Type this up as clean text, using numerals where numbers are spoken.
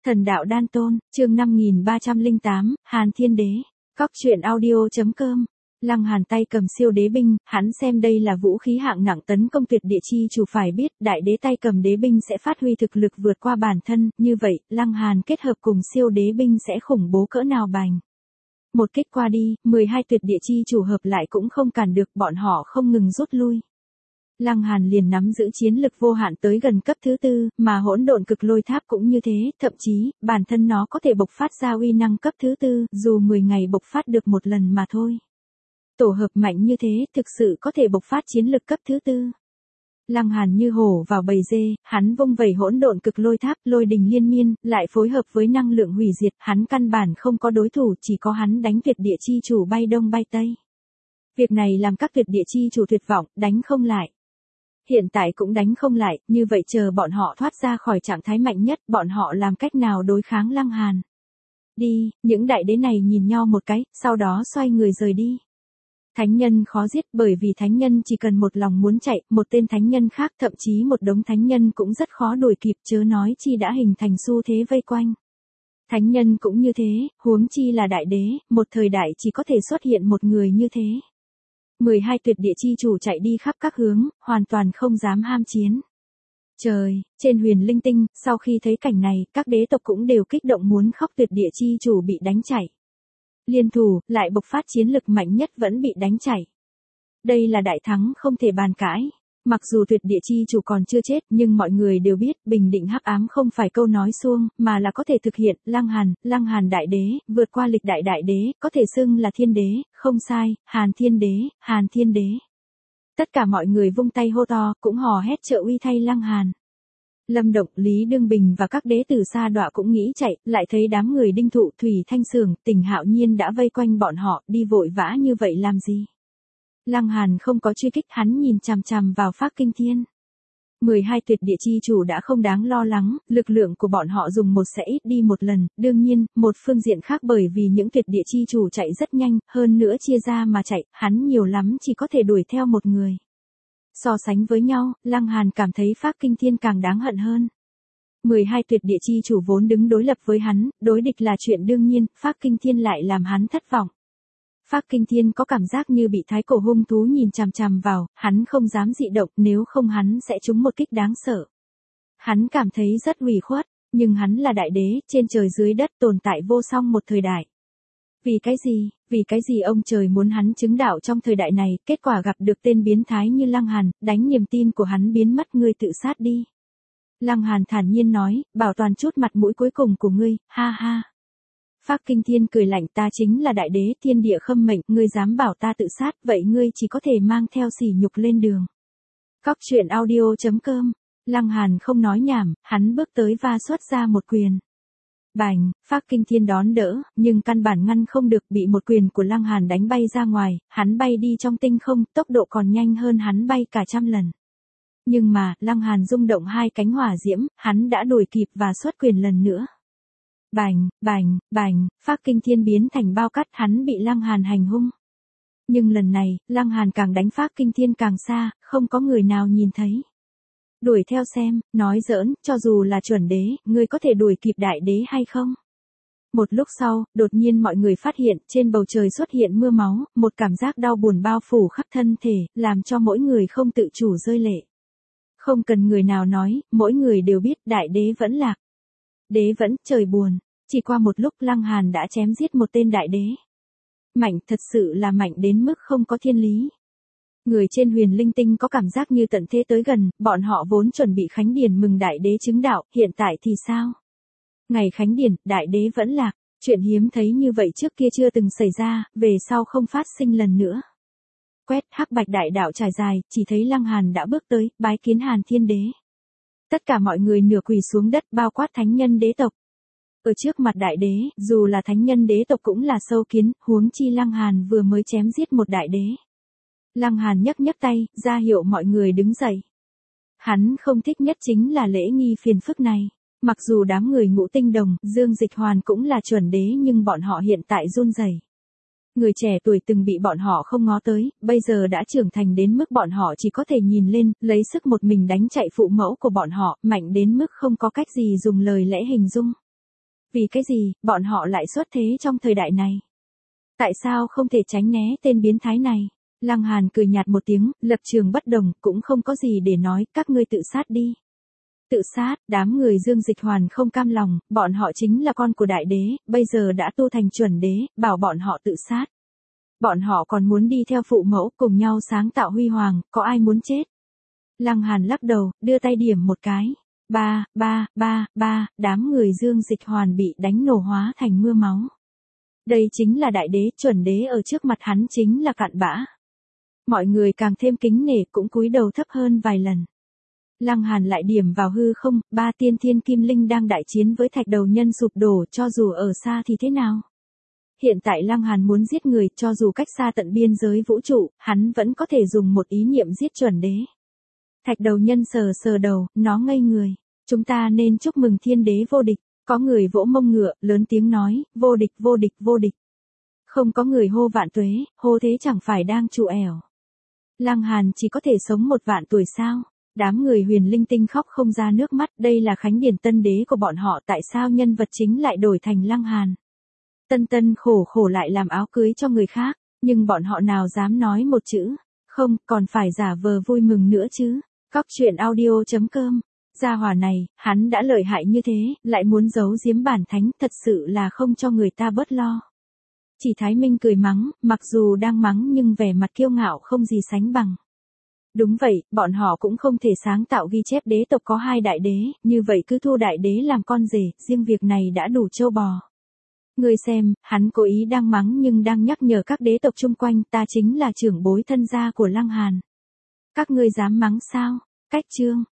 Thần đạo đan tôn, chương 5308, Hàn Thiên Đế. Cóc truyện audio.com. Lăng Hàn tay cầm siêu đế binh, hắn xem đây là vũ khí hạng nặng tấn công tuyệt địa chi chủ, phải biết, đại đế tay cầm đế binh sẽ phát huy thực lực vượt qua bản thân, như vậy, Lăng Hàn kết hợp cùng siêu đế binh sẽ khủng bố cỡ nào bành. Một kích qua đi, 12 tuyệt địa chi chủ hợp lại cũng không cản được, bọn họ không ngừng rút lui. Lăng Hàn liền nắm giữ chiến lực vô hạn tới gần cấp thứ tư, mà hỗn độn cực lôi tháp cũng như thế, thậm chí, bản thân nó có thể bộc phát ra uy năng cấp thứ tư, dù 10 ngày bộc phát được một lần mà thôi. Tổ hợp mạnh như thế, thực sự có thể bộc phát chiến lực cấp thứ tư. Lăng Hàn như hổ vào bầy dê, hắn vung vẩy hỗn độn cực lôi tháp, lôi đình liên miên, lại phối hợp với năng lượng hủy diệt, hắn căn bản không có đối thủ, chỉ có hắn đánh tuyệt địa chi chủ bay đông bay tây. Việc này làm các tuyệt địa chi chủ tuyệt vọng, đánh không lại. Hiện tại cũng đánh không lại, như vậy chờ bọn họ thoát ra khỏi trạng thái mạnh nhất, bọn họ làm cách nào đối kháng Lăng Hàn. Đi, những đại đế này nhìn nhau một cái, sau đó xoay người rời đi. Thánh nhân khó giết, bởi vì thánh nhân chỉ cần một lòng muốn chạy, một tên thánh nhân khác, thậm chí một đống thánh nhân cũng rất khó đuổi kịp, chớ nói chi đã hình thành xu thế vây quanh. Thánh nhân cũng như thế, huống chi là đại đế, một thời đại chỉ có thể xuất hiện một người như thế. 12 tuyệt địa chi chủ chạy đi khắp các hướng, hoàn toàn không dám ham chiến. Trời, trên huyền linh tinh, sau khi thấy cảnh này, các đế tộc cũng đều kích động muốn khóc, tuyệt địa chi chủ bị đánh chạy. Liên thủ, lại bộc phát chiến lực mạnh nhất vẫn bị đánh chạy. Đây là đại thắng không thể bàn cãi. Mặc dù tuyệt địa chi chủ còn chưa chết, nhưng mọi người đều biết, bình định hắc ám không phải câu nói suông, mà là có thể thực hiện. Lăng Hàn đại đế, vượt qua lịch đại đại đế, có thể xưng là thiên đế, không sai, Hàn Thiên Đế, Hàn Thiên Đế. Tất cả mọi người vung tay hô to, cũng hò hét trợ uy thay Lăng Hàn. Lâm Động, Lý Đương Bình và các đế tử Sa Đọa cũng nghĩ chạy, lại thấy đám người Đinh Thụ, Thủy Thanh Sường, Tình Hạo Nhiên đã vây quanh bọn họ, đi vội vã như vậy làm gì? Lăng Hàn không có truy kích, hắn nhìn chằm chằm vào Phác Kinh Thiên. 12 tuyệt địa chi chủ đã không đáng lo lắng, lực lượng của bọn họ dùng một sẽ ít đi một lần, đương nhiên, một phương diện khác bởi vì những tuyệt địa chi chủ chạy rất nhanh, hơn nữa chia ra mà chạy, hắn nhiều lắm chỉ có thể đuổi theo một người. So sánh với nhau, Lăng Hàn cảm thấy Phác Kinh Thiên càng đáng hận hơn. 12 tuyệt địa chi chủ vốn đứng đối lập với hắn, đối địch là chuyện đương nhiên, Phác Kinh Thiên lại làm hắn thất vọng. Phác Kinh Thiên có cảm giác như bị thái cổ hung thú nhìn chằm chằm vào, hắn không dám dị động, nếu không hắn sẽ trúng một kích đáng sợ. Hắn cảm thấy rất ủy khuất, nhưng hắn là đại đế, trên trời dưới đất tồn tại vô song một thời đại. Vì cái gì ông trời muốn hắn chứng đạo trong thời đại này, kết quả gặp được tên biến thái như Lăng Hàn, đánh niềm tin của hắn biến mất, ngươi tự sát đi. Lăng Hàn thản nhiên nói, bảo toàn chút mặt mũi cuối cùng của ngươi, ha ha. Phác Kinh Thiên cười lạnh, ta chính là đại đế, thiên địa khâm mệnh, ngươi dám bảo ta tự sát, vậy ngươi chỉ có thể mang theo sỉ nhục lên đường. Cóc truyện audio.com. Lăng Hàn không nói nhảm, hắn bước tới và xuất ra một quyền. Bành, Phác Kinh Thiên đón đỡ, nhưng căn bản ngăn không được, bị một quyền của Lăng Hàn đánh bay ra ngoài, hắn bay đi trong tinh không, tốc độ còn nhanh hơn hắn bay cả trăm lần. Nhưng mà, Lăng Hàn rung động hai cánh hỏa diễm, hắn đã đuổi kịp và xuất quyền lần nữa. Bành, Phác Kinh Thiên biến thành bao cát, hắn bị Lăng Hàn hành hung. Nhưng lần này, Lăng Hàn càng đánh Phác Kinh Thiên càng xa, không có người nào nhìn thấy. Đuổi theo xem, nói giỡn, cho dù là chuẩn đế, ngươi có thể đuổi kịp đại đế hay không? Một lúc sau, đột nhiên mọi người phát hiện, trên bầu trời xuất hiện mưa máu, một cảm giác đau buồn bao phủ khắp thân thể, làm cho mỗi người không tự chủ rơi lệ. Không cần người nào nói, mỗi người đều biết đại đế vẫn lạc. Đế vẫn, trời buồn. Chỉ qua một lúc Lăng Hàn đã chém giết một tên đại đế. Mạnh, thật sự là mạnh đến mức không có thiên lý. Người trên huyền linh tinh có cảm giác như tận thế tới gần, bọn họ vốn chuẩn bị khánh điển mừng đại đế chứng đạo, hiện tại thì sao? Ngày khánh điển, đại đế vẫn lạc, chuyện hiếm thấy như vậy trước kia chưa từng xảy ra, về sau không phát sinh lần nữa. Quét hắc bạch đại đạo trải dài, chỉ thấy Lăng Hàn đã bước tới, bái kiến Hàn Thiên Đế. Tất cả mọi người nửa quỳ xuống đất, bao quát thánh nhân đế tộc. Ở trước mặt đại đế, dù là thánh nhân đế tộc cũng là sâu kiến, huống chi Lăng Hàn vừa mới chém giết một đại đế. Lăng Hàn nhấc tay, ra hiệu mọi người đứng dậy. Hắn không thích nhất chính là lễ nghi phiền phức này. Mặc dù đám người Ngũ Tinh Đồng, Dương Dịch Hoàn cũng là chuẩn đế nhưng bọn họ hiện tại run rẩy. Người trẻ tuổi từng bị bọn họ không ngó tới, bây giờ đã trưởng thành đến mức bọn họ chỉ có thể nhìn lên, lấy sức một mình đánh chạy phụ mẫu của bọn họ, mạnh đến mức không có cách gì dùng lời lẽ hình dung. Vì cái gì, bọn họ lại xuất thế trong thời đại này? Tại sao không thể tránh né tên biến thái này? Lăng Hàn cười nhạt một tiếng, lập trường bất đồng, cũng không có gì để nói, các ngươi tự sát đi. Tự sát, đám người Dương Dịch Hoàn không cam lòng, bọn họ chính là con của đại đế, bây giờ đã tu thành chuẩn đế, bảo bọn họ tự sát. Bọn họ còn muốn đi theo phụ mẫu cùng nhau sáng tạo huy hoàng, có ai muốn chết? Lăng Hàn lắc đầu, đưa tay điểm một cái. Đám người Dương Dịch Hoàn bị đánh nổ hóa thành mưa máu. Đây chính là đại đế, chuẩn đế ở trước mặt hắn chính là cặn bã. Mọi người càng thêm kính nể cũng cúi đầu thấp hơn vài lần. Lăng Hàn lại điểm vào hư không, 3 tiên thiên kim linh đang đại chiến với thạch đầu nhân sụp đổ, cho dù ở xa thì thế nào? Hiện tại Lăng Hàn muốn giết người, cho dù cách xa tận biên giới vũ trụ, hắn vẫn có thể dùng một ý niệm giết chuẩn đế. Thạch đầu nhân sờ đầu, nó ngây người. Chúng ta nên chúc mừng thiên đế vô địch. Có người vỗ mông ngựa, lớn tiếng nói, vô địch vô địch vô địch. Không có người hô vạn tuế, hô thế chẳng phải đang trụ ẻo. Lăng Hàn chỉ có thể sống 1 vạn tuổi sao? Đám người huyền linh tinh khóc không ra nước mắt, đây là khánh điển tân đế của bọn họ, tại sao nhân vật chính lại đổi thành Lăng Hàn? Tân khổ lại làm áo cưới cho người khác, nhưng bọn họ nào dám nói một chữ, không, còn phải giả vờ vui mừng nữa chứ. Cóc truyện audio.com. Gia hỏa này, hắn đã lợi hại như thế, lại muốn giấu giếm bản thánh, thật sự là không cho người ta bớt lo. Chỉ Thái Minh cười mắng, mặc dù đang mắng nhưng vẻ mặt kiêu ngạo không gì sánh bằng. Đúng vậy, bọn họ cũng không thể sáng tạo ghi chép đế tộc có 2 đại đế, như vậy cứ thu đại đế làm con rể, riêng việc này đã đủ trâu bò. Ngươi xem, hắn cố ý đang mắng nhưng đang nhắc nhở các đế tộc chung quanh, ta chính là trưởng bối thân gia của Lăng Hàn. Các ngươi dám mắng sao? Cách chương.